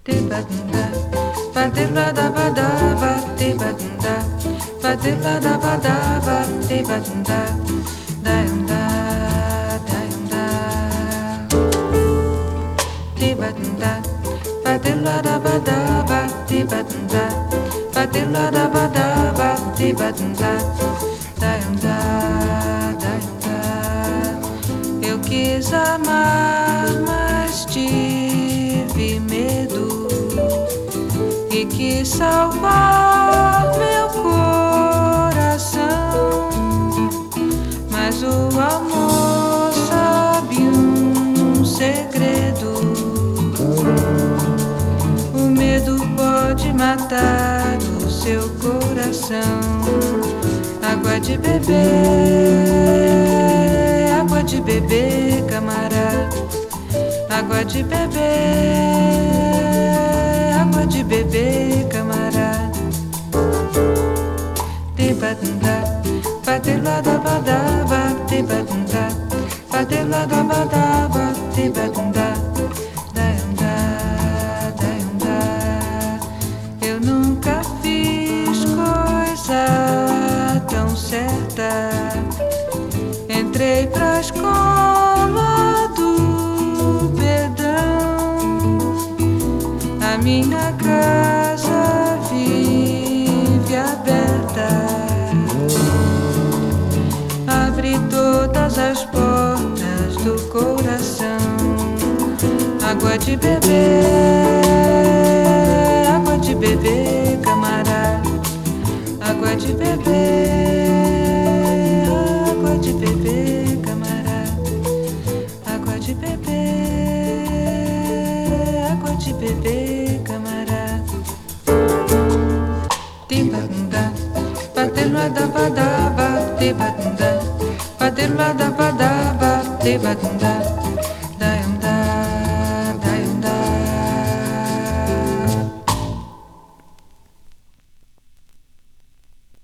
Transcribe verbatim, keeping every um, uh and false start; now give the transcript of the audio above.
Tibadunda, badilladabadaba, tibadunda, badilladabadaba, tibadunda, dayunda, dayunda. Tibadunda, badilladabadaba, tibadunda, badilladabadaba, tibadunda, dayunda, dayunda. Eu quis amar, mas tive medo e quis salvar meu coração, mas o amor sabe um segredo. O medo pode matar o seu coração. Água de beber, água de beber, camarada. Água de beber, água de beber, camarada. Tibadunda, badilladabadaba, tibadunda, badilladabadaba, tibadunda, dayunda, dayunda. Eu nunca fiz coisa tão certa. Entrei pra escola do perdão. A minha casa vive aberta. Abre todas as portas do coração. Água de beber, água de beber, camarada. Água de beber, água de beber, camarada. Água de beber, água de beber, camarada. Tibadunda, badilladabadaba, tibadunda, badilladabadaba, tibadunda.